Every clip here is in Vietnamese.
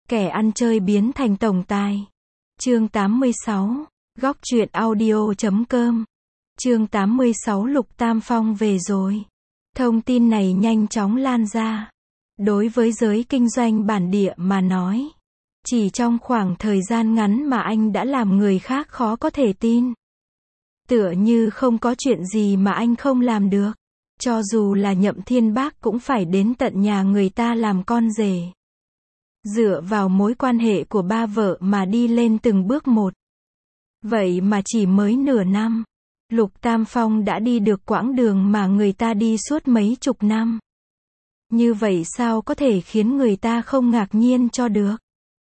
Kẻ ăn chơi biến thành tổng tài. Chương 86. Góc truyện audio.com. Chương 86 Lục Tam Phong về rồi. Thông tin này nhanh chóng lan ra. Đối với giới kinh doanh bản địa mà nói, chỉ trong khoảng thời gian ngắn mà anh đã làm người khác khó có thể tin. Tựa như không có chuyện gì mà anh không làm được. Cho dù là Nhậm Thiên Bác cũng phải đến tận nhà người ta làm con rể. Dựa vào mối quan hệ của ba vợ mà đi lên từng bước một. Vậy mà chỉ mới nửa năm, Lục Tam Phong đã đi được quãng đường mà người ta đi suốt mấy chục năm. Như vậy sao có thể khiến người ta không ngạc nhiên cho được?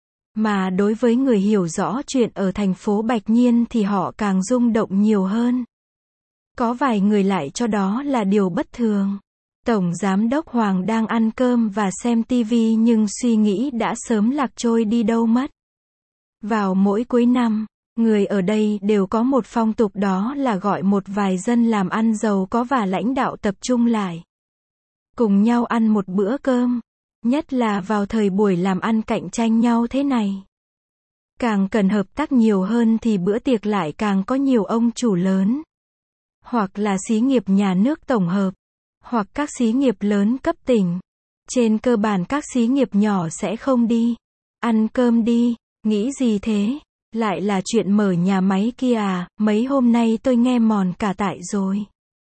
Mà đối với người hiểu rõ chuyện ở thành phố Bạch Nhiên thì họ càng rung động nhiều hơn. Có vài người lại cho đó là điều bất thường. Tổng Giám đốc Hoàng đang ăn cơm và xem tivi nhưng suy nghĩ đã sớm lạc trôi đi đâu mất. Vào mỗi cuối năm, người ở đây đều có một phong tục, đó là gọi một vài dân làm ăn giàu có và lãnh đạo tập trung lại. Cùng nhau ăn một bữa cơm. Nhất là vào thời buổi làm ăn cạnh tranh nhau thế này. Càng cần hợp tác nhiều hơn thì bữa tiệc lại càng có nhiều ông chủ lớn. Hoặc là xí nghiệp nhà nước tổng hợp. Hoặc các xí nghiệp lớn cấp tỉnh. Trên cơ bản các xí nghiệp nhỏ sẽ không đi. Ăn cơm đi, nghĩ gì thế? Lại là chuyện mở nhà máy kia à, mấy hôm nay tôi nghe mòn cả tai rồi.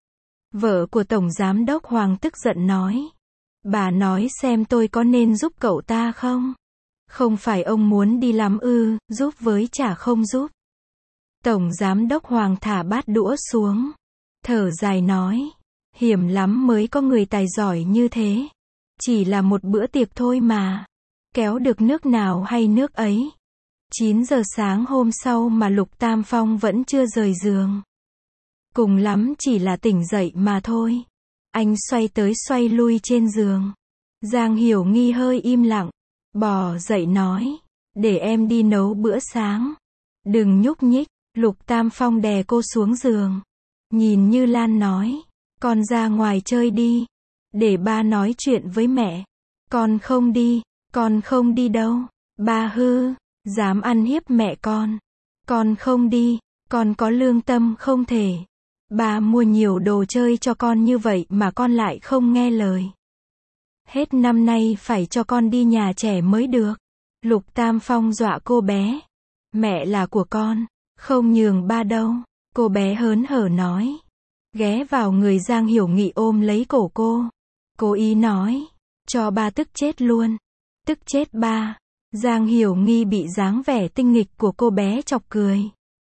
Vợ của Tổng Giám đốc Hoàng tức giận nói. Bà nói xem tôi có nên giúp cậu ta không? Không phải ông muốn đi lắm ư, giúp với chả không giúp. Tổng Giám đốc Hoàng thả bát đũa xuống. Thở dài nói. Hiểm lắm mới có người tài giỏi như thế. Chỉ là một bữa tiệc thôi mà. Kéo được nước nào hay nước ấy. 9 giờ sáng hôm sau mà Lục Tam Phong vẫn chưa rời giường. Cùng lắm chỉ là tỉnh dậy mà thôi. Anh xoay tới xoay lui trên giường. Giang Hiểu Nghi hơi im lặng. Bò dậy nói. Để em đi nấu bữa sáng. Đừng nhúc nhích. Lục Tam Phong đè cô xuống giường. Nhìn Như Lan nói. Con ra ngoài chơi đi. Để ba nói chuyện với mẹ. Con không đi. Con không đi đâu. Ba hư. Dám ăn hiếp mẹ con. Con không đi. Con có lương tâm không thể. Ba mua nhiều đồ chơi cho con như vậy mà con lại không nghe lời. Hết năm nay phải cho con đi nhà trẻ mới được. Lục Tam Phong dọa cô bé. Mẹ là của con, không nhường ba đâu. Cô bé hớn hở nói. Ghé vào người Giang Hiểu Nghị ôm lấy cổ cô. Cố ý nói. Cho ba tức chết luôn. Tức chết ba. Giang Hiểu Nghi bị dáng vẻ tinh nghịch của cô bé chọc cười.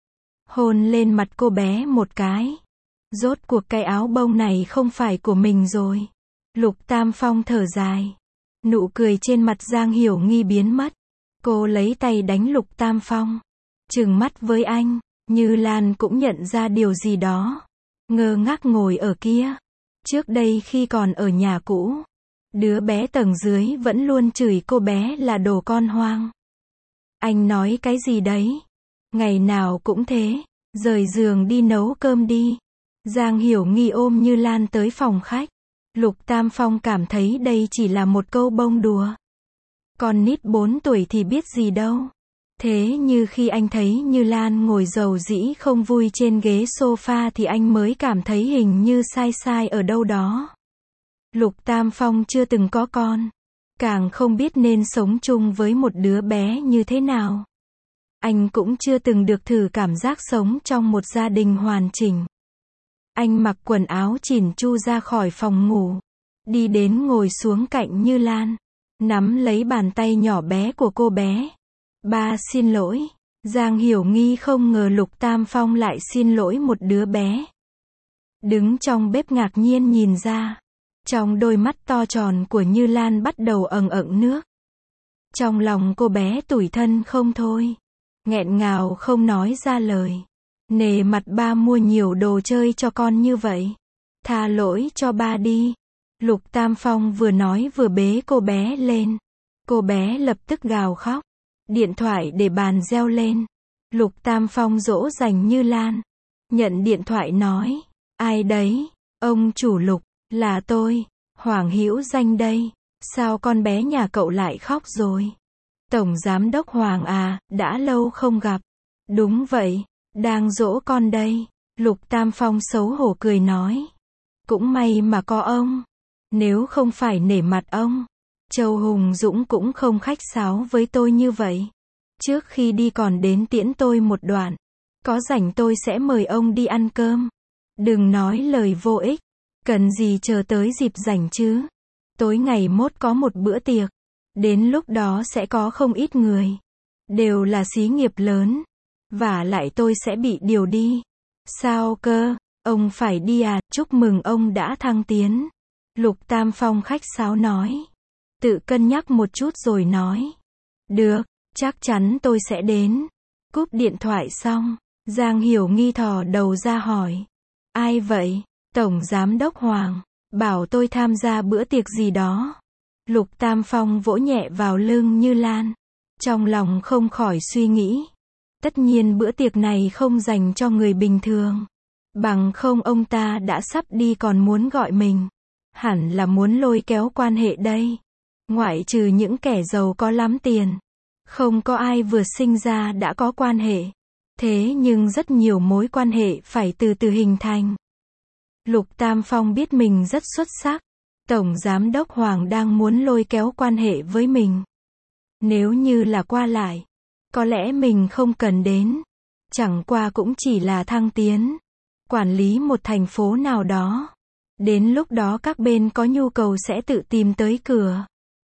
Hôn lên mặt cô bé một cái. Rốt cuộc cái áo bông này không phải của mình rồi. Lục Tam Phong thở dài. Nụ cười trên mặt Giang Hiểu Nghi biến mất. Cô lấy tay đánh Lục Tam Phong. Trừng mắt với anh. Như Lan cũng nhận ra điều gì đó. Ngơ ngác ngồi ở kia. Trước đây khi còn ở nhà cũ, đứa bé tầng dưới vẫn luôn chửi cô bé là đồ con hoang. Anh nói cái gì đấy? Ngày nào cũng thế. Rời giường đi nấu cơm đi. Giang Hiểu Nghi ôm Như Lan tới phòng khách. Lục Tam Phong cảm thấy đây chỉ là một câu bông đùa. Con nít 4 tuổi thì biết gì đâu. Thế như khi anh thấy Như Lan ngồi rầu rĩ không vui trên ghế sofa thì anh mới cảm thấy hình như sai sai ở đâu đó. Lục Tam Phong chưa từng có con. Càng không biết nên sống chung với một đứa bé như thế nào. Anh cũng chưa từng được thử cảm giác sống trong một gia đình hoàn chỉnh. Anh mặc quần áo chỉn chu ra khỏi phòng ngủ. Đi đến ngồi xuống cạnh Như Lan. Nắm lấy bàn tay nhỏ bé của cô bé. Ba xin lỗi. Giang Hiểu Nghi không ngờ Lục Tam Phong lại xin lỗi một đứa bé. Đứng trong bếp ngạc nhiên nhìn ra. Trong đôi mắt to tròn của Như Lan bắt đầu ẩn ẩn nước. Trong lòng cô bé tủi thân không thôi. Nghẹn ngào không nói ra lời. Nể mặt ba mua nhiều đồ chơi cho con như vậy. Tha lỗi cho ba đi. Lục Tam Phong vừa nói vừa bế cô bé lên. Cô bé lập tức gào khóc. Điện thoại để bàn reo lên. Lục Tam Phong dỗ dành Như Lan. Nhận điện thoại nói. Ai đấy? Ông chủ Lục, là tôi. Hoàng Hữu Danh đây. Sao con bé nhà cậu lại khóc rồi? Tổng Giám đốc Hoàng à, đã lâu không gặp. Đúng vậy, đang dỗ con đây. Lục Tam Phong xấu hổ cười nói. Cũng may mà có ông. Nếu không phải nể mặt ông, Châu Hùng Dũng cũng không khách sáo với tôi như vậy. Trước khi đi còn đến tiễn tôi một đoạn. Có rảnh tôi sẽ mời ông đi ăn cơm. Đừng nói lời vô ích. Cần gì chờ tới dịp rảnh chứ. Tối ngày mốt có một bữa tiệc. Đến lúc đó sẽ có không ít người. Đều là xí nghiệp lớn. Vả lại tôi sẽ bị điều đi. Sao cơ? Ông phải đi à? Chúc mừng ông đã thăng tiến. Lục Tam Phong khách sáo nói. Tự cân nhắc một chút rồi nói. Được, chắc chắn tôi sẽ đến. Cúp điện thoại xong, Giang Hiểu Nghi thò đầu ra hỏi. Ai vậy? Tổng Giám đốc Hoàng. Bảo tôi tham gia bữa tiệc gì đó. Lục Tam Phong vỗ nhẹ vào lưng Như Lan. Trong lòng không khỏi suy nghĩ. Tất nhiên bữa tiệc này không dành cho người bình thường. Bằng không ông ta đã sắp đi còn muốn gọi mình. Hẳn là muốn lôi kéo quan hệ đây. Ngoại trừ những kẻ giàu có lắm tiền. Không có ai vừa sinh ra đã có quan hệ. Thế nhưng rất nhiều mối quan hệ phải từ từ hình thành. Lục Tam Phong biết mình rất xuất sắc. Tổng Giám đốc Hoàng đang muốn lôi kéo quan hệ với mình. Nếu như là qua lại, có lẽ mình không cần đến. Chẳng qua cũng chỉ là thăng tiến. Quản lý một thành phố nào đó. Đến lúc đó các bên có nhu cầu sẽ tự tìm tới cửa.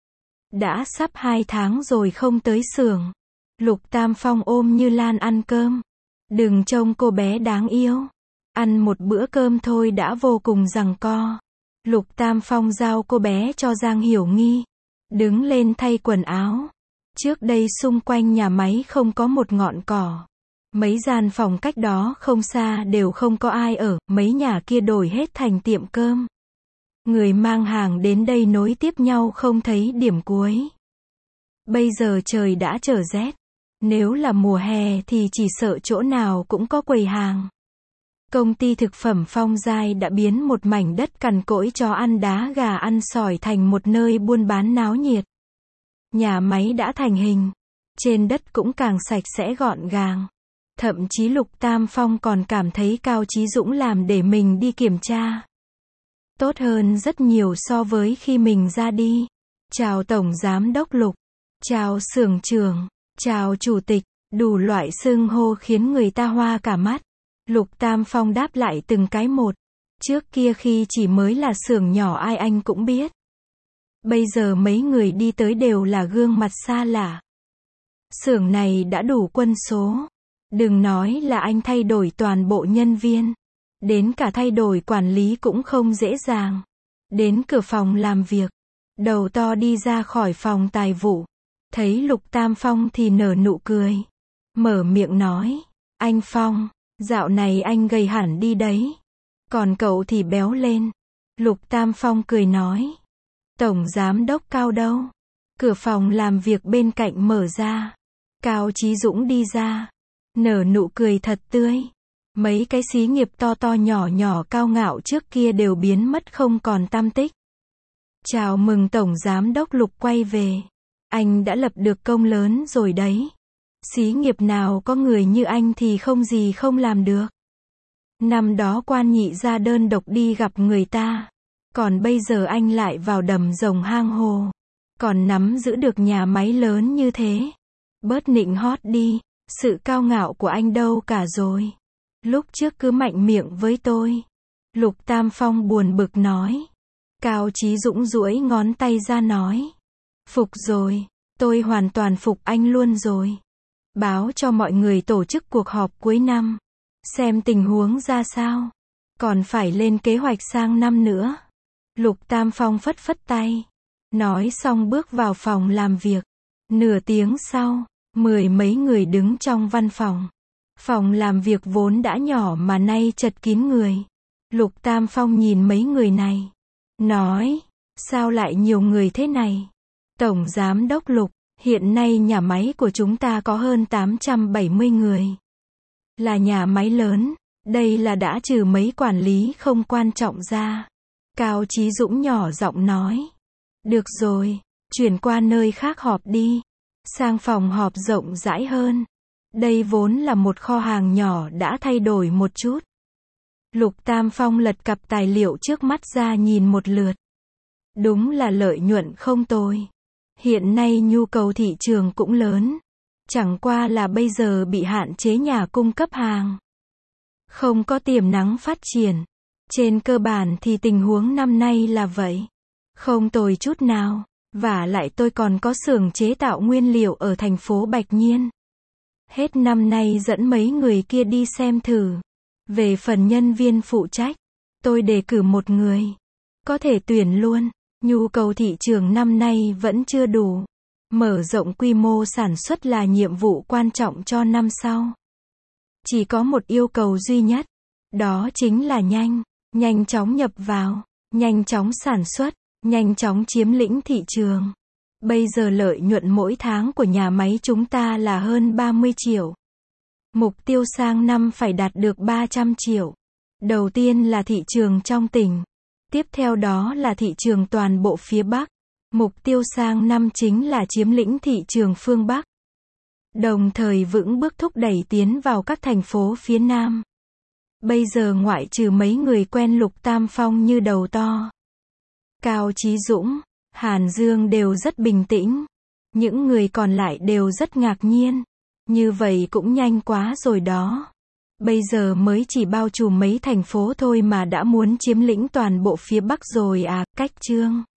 Đã sắp 2 tháng rồi không tới xưởng. Lục Tam Phong ôm Như Lan ăn cơm. Đừng trông cô bé đáng yêu. Ăn một bữa cơm thôi đã vô cùng giằng co. Lục Tam Phong giao cô bé cho Giang Hiểu Nghi. Đứng lên thay quần áo. Trước đây xung quanh nhà máy không có một ngọn cỏ. Mấy gian phòng cách đó không xa đều không có ai ở, mấy nhà kia đổi hết thành tiệm cơm. Người mang hàng đến đây nối tiếp nhau không thấy điểm cuối. Bây giờ trời đã trở rét. Nếu là mùa hè thì chỉ sợ chỗ nào cũng có quầy hàng. Công ty thực phẩm Phong Giai đã biến một mảnh đất cằn cỗi chó ăn đá gà ăn sỏi thành một nơi buôn bán náo nhiệt. Nhà máy đã thành hình. Trên đất cũng càng sạch sẽ gọn gàng. Thậm chí Lục Tam Phong còn cảm thấy Cao Chí Dũng làm để mình đi kiểm tra. Tốt hơn rất nhiều so với khi mình ra đi. Chào Tổng Giám đốc Lục. Chào xưởng trưởng. Chào Chủ tịch. Đủ loại xưng hô khiến người ta hoa cả mắt. Lục Tam Phong đáp lại từng cái một. Trước kia khi chỉ mới là xưởng nhỏ ai anh cũng biết. Bây giờ mấy người đi tới đều là gương mặt xa lạ. Xưởng này đã đủ quân số. Đừng nói là anh thay đổi toàn bộ nhân viên. Đến cả thay đổi quản lý cũng không dễ dàng. Đến cửa phòng làm việc. Đầu to đi ra khỏi phòng tài vụ. Thấy Lục Tam Phong thì nở nụ cười. Mở miệng nói. Anh Phong, dạo này anh gầy hẳn đi đấy. Còn cậu thì béo lên. Lục Tam Phong cười nói. Tổng Giám đốc Cao đâu? Cửa phòng làm việc bên cạnh mở ra. Cao Chí Dũng đi ra. Nở nụ cười thật tươi. Mấy cái xí nghiệp to to nhỏ nhỏ cao ngạo trước kia đều biến mất không còn tăm tích. Chào mừng Tổng Giám đốc Lục quay về. Anh đã lập được công lớn rồi đấy. Xí nghiệp nào có người như anh thì không gì không làm được. Năm đó Quan Nhị ra đơn độc đi gặp người ta. Còn bây giờ anh lại vào đầm rồng hang hồ. Còn nắm giữ được nhà máy lớn như thế. Bớt nịnh hót đi. Sự cao ngạo của anh đâu cả rồi. Lúc trước cứ mạnh miệng với tôi. Lục Tam Phong buồn bực nói. Cao Chí Dũng duỗi ngón tay ra nói. Phục rồi. Tôi hoàn toàn phục anh luôn rồi. Báo cho mọi người tổ chức cuộc họp cuối năm. Xem tình huống ra sao. Còn phải lên kế hoạch sang năm nữa. Lục Tam Phong phất phất tay. Nói xong bước vào phòng làm việc. Nửa tiếng sau, 10 mấy người đứng trong văn phòng. Phòng làm việc vốn đã nhỏ mà nay chật kín người. Lục Tam Phong nhìn mấy người này. Nói, sao lại nhiều người thế này? Tổng Giám đốc Lục, hiện nay nhà máy của chúng ta có hơn 870 người. Là nhà máy lớn, đây là đã trừ mấy quản lý không quan trọng ra. Cao Chí Dũng nhỏ giọng nói. Được rồi, chuyển qua nơi khác họp đi. sang phòng họp rộng rãi hơn. Đây vốn là một kho hàng nhỏ đã thay đổi một chút. Lục Tam Phong lật cặp tài liệu trước mắt ra nhìn một lượt. Đúng là lợi nhuận không tồi. Hiện nay nhu cầu thị trường cũng lớn. Chẳng qua là bây giờ bị hạn chế nhà cung cấp hàng. Không có tiềm năng phát triển. Trên cơ bản thì tình huống năm nay là vậy. Không tồi chút nào. Vả lại tôi còn có xưởng chế tạo nguyên liệu ở thành phố Bạch Nhiên. Hết năm nay dẫn mấy người kia đi xem thử. Về phần nhân viên phụ trách, tôi đề cử một người. Có thể tuyển luôn. Nhu cầu thị trường năm nay vẫn chưa đủ. Mở rộng quy mô sản xuất là nhiệm vụ quan trọng cho năm sau. Chỉ có một yêu cầu duy nhất. Đó chính là nhanh chóng nhập vào, nhanh chóng sản xuất, nhanh chóng chiếm lĩnh thị trường. Bây giờ lợi nhuận mỗi tháng của nhà máy chúng ta là hơn 30 triệu. Mục tiêu sang năm phải đạt được 300 triệu. Đầu tiên là thị trường trong tỉnh. Tiếp theo đó là thị trường toàn bộ phía Bắc. Mục tiêu sang năm chính là chiếm lĩnh thị trường phương Bắc. Đồng thời vững bước thúc đẩy tiến vào các thành phố phía Nam. Bây giờ ngoại trừ mấy người quen Lục Tam Phong như Đầu To, Cao Chí Dũng, Hàn Dương đều rất bình tĩnh. Những người còn lại đều rất ngạc nhiên. Như vậy cũng nhanh quá rồi đó. Bây giờ mới chỉ bao trùm mấy thành phố thôi mà đã muốn chiếm lĩnh toàn bộ phía Bắc rồi à, cách chương.